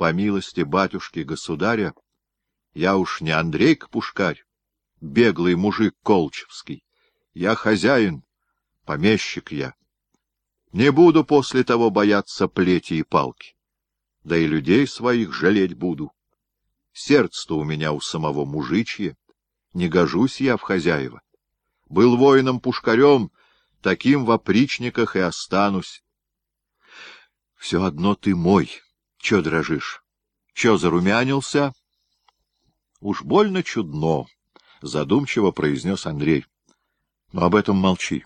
по милости батюшки-государя, я уж не Андрейка-пушкарь, беглый мужик колчевский. Я хозяин, помещик я. Не буду после того бояться плети и палки. Да и людей своих жалеть буду. Сердце-то у меня у самого мужичье. Не гожусь я в хозяева. Был воином-пушкарем, таким в опричниках и останусь. Все одно ты мой. Чё дрожишь? Чё зарумянился? Уж больно чудно, — задумчиво произнес Андрей. Но об этом молчи.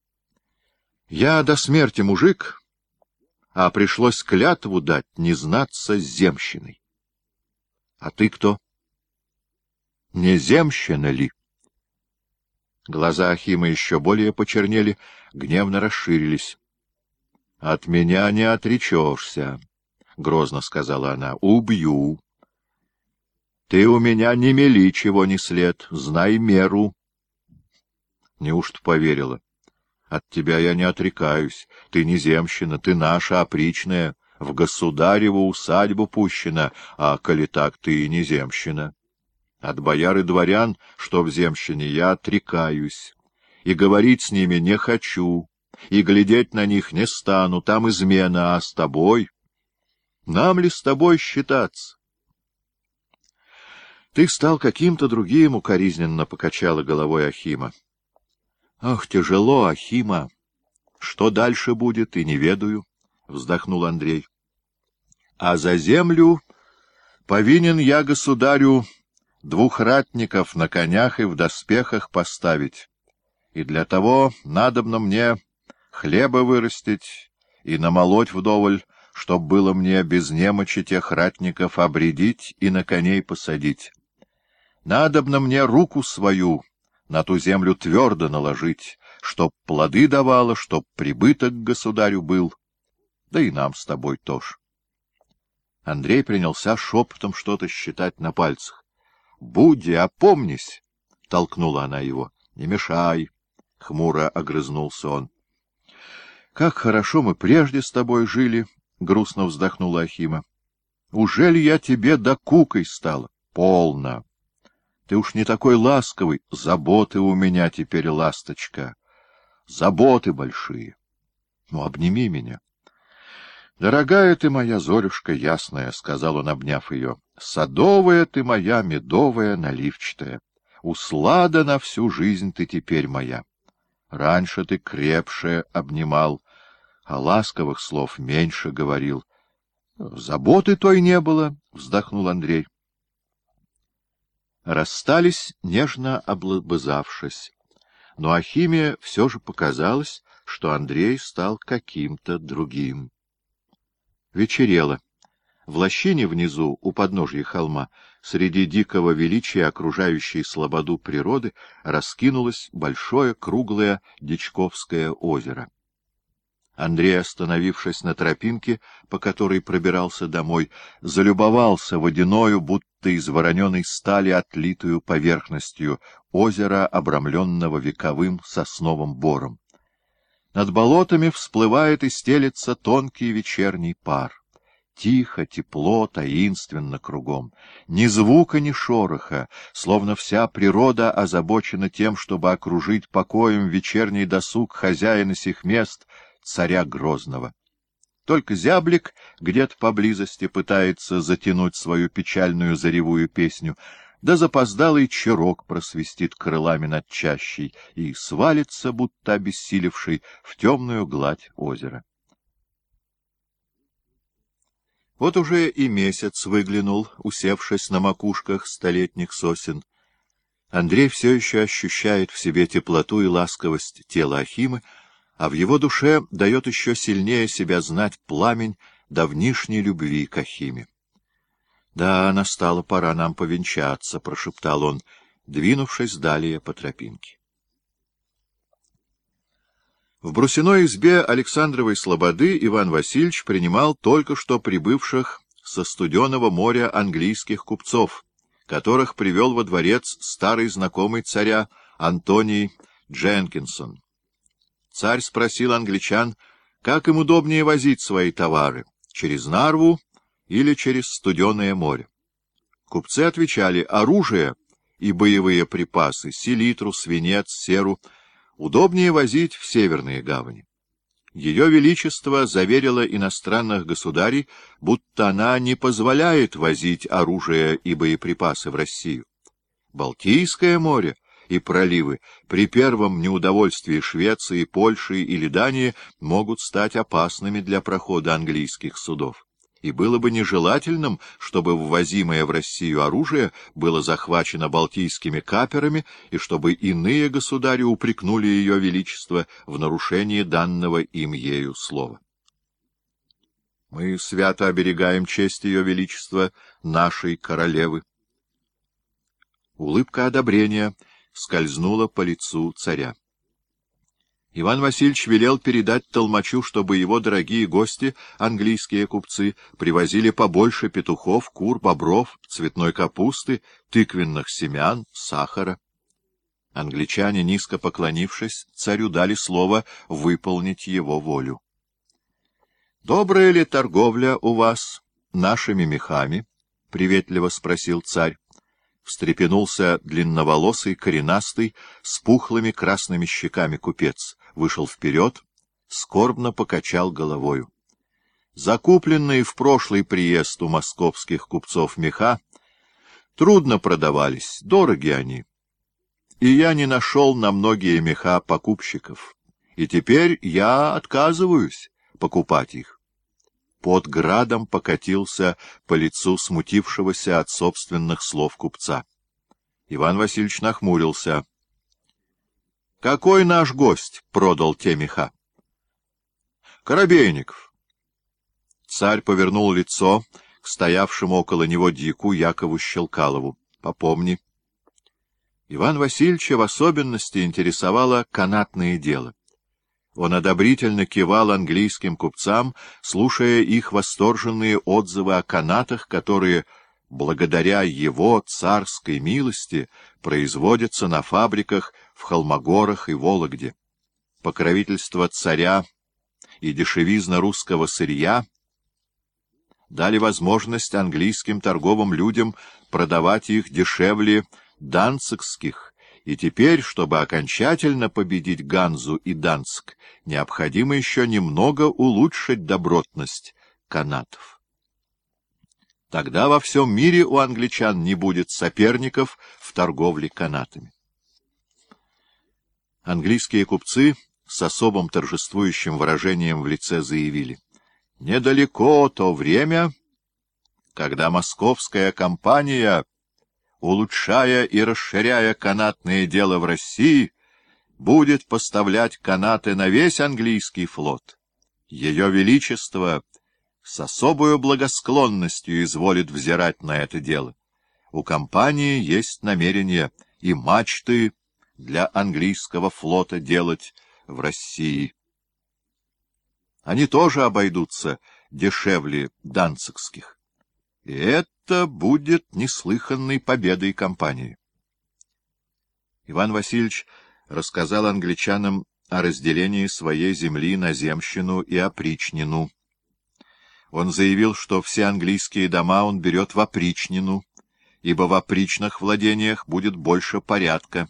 Я до смерти мужик, а пришлось клятву дать не знаться с земщиной. А ты кто? Не земщина ли? Глаза Ахима еще более почернели, гневно расширились. — От меня не отречешься, — грозно сказала она. — Убью. Ты у меня не мели чего ни след, знай меру. Неужто поверила? От тебя я не отрекаюсь. Ты не земщина, ты наша опричная, в государеву усадьбу пущена, а коли так, ты и не земщина. От бояр и дворян, что в земщине, я отрекаюсь, и говорить с ними не хочу, и глядеть на них не стану, там измена, а с тобой... Нам ли с тобой считаться? Ты стал каким-то другим, — укоризненно покачала головой Ахима. Ах, тяжело, Ахима! Что дальше будет, и не ведаю, — вздохнул Андрей. А за землю повинен я государю 2 ратников на конях и в доспехах поставить, и для того надобно мне хлеба вырастить и намолоть вдоволь, чтоб было мне без немочи тех ратников обредить и на коней посадить. Надобно мне руку свою на ту землю твердо наложить, чтоб плоды давала, чтоб прибыток к государю был, да и нам с тобой тоже. Андрей принялся шепотом что-то считать на пальцах. — Будди, опомнись! — толкнула она его. — Не мешай! — хмуро огрызнулся он. — Как хорошо мы прежде с тобой жили! — грустно вздохнула Ахима. — Ужели я тебе докукой стала? — Полно! Ты уж не такой ласковый. Заботы у меня теперь, ласточка. Заботы большие. Ну, обними меня. Дорогая ты моя, Зорюшка ясная, — сказал он, обняв ее. Садовая ты моя, медовая, наливчатая. Услада на всю жизнь ты теперь моя. Раньше ты крепше обнимал, а ласковых слов меньше говорил. Заботы той не было, — вздохнул Андрей. Расстались, нежно облобызавшись, но Ахиме все же показалось, что Андрей стал каким-то другим. Вечерело. В лощине внизу, у подножья холма, среди дикого величия окружающей слободу природы, раскинулось большое круглое Дичковское озеро. Андрей, остановившись на тропинке, по которой пробирался домой, залюбовался водяною, будто из вороненой стали отлитую поверхностью озера, обрамленного вековым сосновым бором. Над болотами всплывает и стелется тонкий вечерний пар. Тихо, тепло, таинственно кругом. Ни звука, ни шороха, словно вся природа озабочена тем, чтобы окружить покоем вечерний досуг хозяина сих мест, царя Грозного. Только зяблик где-то поблизости пытается затянуть свою печальную заревую песню, да запоздалый чирок просвистит крылами над чащей и свалится, будто обессилевший, в темную гладь озера. Вот уже и месяц выглянул, усевшись на макушках столетних сосен. Андрей все еще ощущает в себе теплоту и ласковость тела Ахимы, а в его душе дает еще сильнее себя знать пламень давнишней любви к Ахиме. — Да, настала пора нам повенчаться, — прошептал он, двинувшись далее по тропинке. В Брусиной избе Александровой слободы Иван Васильевич принимал только что прибывших со Студеного моря английских купцов, которых привел во дворец старый знакомый царя Антоний Дженкинсон. Царь спросил англичан, как им удобнее возить свои товары — через Нарву или через Студеное море. Купцы отвечали: оружие и боевые припасы, селитру, свинец, серу удобнее возить в северные гавани. Ее Величество заверило иностранных государей, будто она не позволяет возить оружие и боеприпасы в Россию. Балтийское море и проливы при первом неудовольствии Швеции, Польши или Дании могут стать опасными для прохода английских судов. И было бы нежелательным, чтобы ввозимое в Россию оружие было захвачено балтийскими каперами, и чтобы иные государи упрекнули Ее Величество в нарушении данного им ею слова. Мы свято оберегаем честь Ее Величества, нашей королевы. Улыбка одобрения скользнула по лицу царя. Иван Васильевич велел передать толмачу, чтобы его дорогие гости, английские купцы, привозили побольше петухов, кур, бобров, цветной капусты, тыквенных семян, сахара. Англичане, низко поклонившись, царю дали слово выполнить его волю. — Добрая ли торговля у вас нашими мехами? — приветливо спросил царь. Встрепенулся длинноволосый, коренастый, с пухлыми красными щеками купец, вышел вперед, скорбно покачал головою. Закупленные в прошлый приезд у московских купцов меха трудно продавались, дороги они. И я не нашел на многие меха покупщиков, и теперь я отказываюсь покупать их. Под градом покатился по лицу смутившегося от собственных слов купца. Иван Васильевич нахмурился. — Какой наш гость продал те меха? — Коробейников. Царь повернул лицо к стоявшему около него дьяку Якову Щелкалову. — Попомни. Иван Васильевича в особенности интересовало канатное дело. Он одобрительно кивал английским купцам, слушая их восторженные отзывы о канатах, которые, благодаря его царской милости, производятся на фабриках в Холмогорах и Вологде. Покровительство царя и дешевизна русского сырья дали возможность английским торговым людям продавать их дешевле данцигских, и теперь, чтобы окончательно победить Ганзу и Данциг, необходимо еще немного улучшить добротность канатов. Тогда во всем мире у англичан не будет соперников в торговле канатами. Английские купцы с особым торжествующим выражением в лице заявили: «Недалеко то время, когда московская компания, улучшая и расширяя канатное дело в России, будет поставлять канаты на весь английский флот. Ее Величество с особою благосклонностью изволит взирать на это дело. У компании есть намерение и мачты для английского флота делать в России. Они тоже обойдутся дешевле данцигских. И это будет неслыханной победой компании. Иван Васильевич рассказал англичанам о разделении своей земли на земщину и опричнину. Он заявил, что все английские дома он берет в опричнину, ибо в опричных владениях будет больше порядка.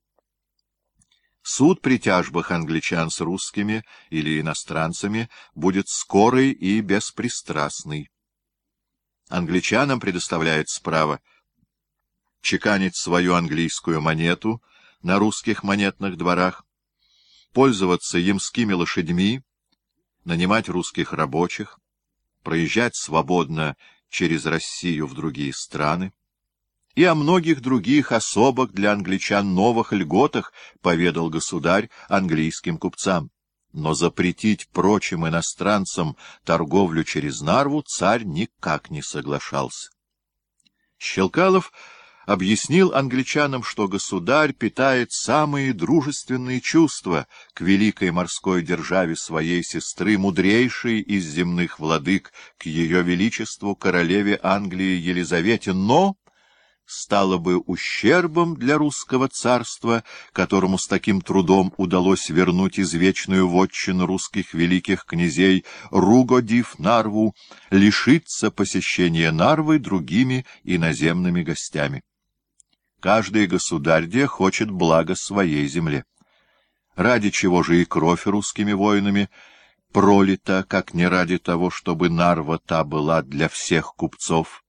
Суд при тяжбах англичан с русскими или иностранцами будет скорый и беспристрастный. Англичанам предоставляется право чеканить свою английскую монету на русских монетных дворах, пользоваться ямскими лошадьми, нанимать русских рабочих, проезжать свободно через Россию в другие страны. И о многих других особых для англичан новых льготах поведал государь английским купцам. Но запретить прочим иностранцам торговлю через Нарву царь никак не соглашался. Щелкалов объяснил англичанам, что государь питает самые дружественные чувства к великой морской державе своей сестры, мудрейшей из земных владык, к ее величеству королеве Англии Елизавете, но стало бы ущербом для русского царства, которому с таким трудом удалось вернуть извечную вотчину русских великих князей Ругодив Нарву, лишиться посещения Нарвы другими иноземными гостями. Каждый государь где хочет блага своей земле. Ради чего же и кровь русскими воинами пролита, как не ради того, чтобы Нарва та была для всех купцов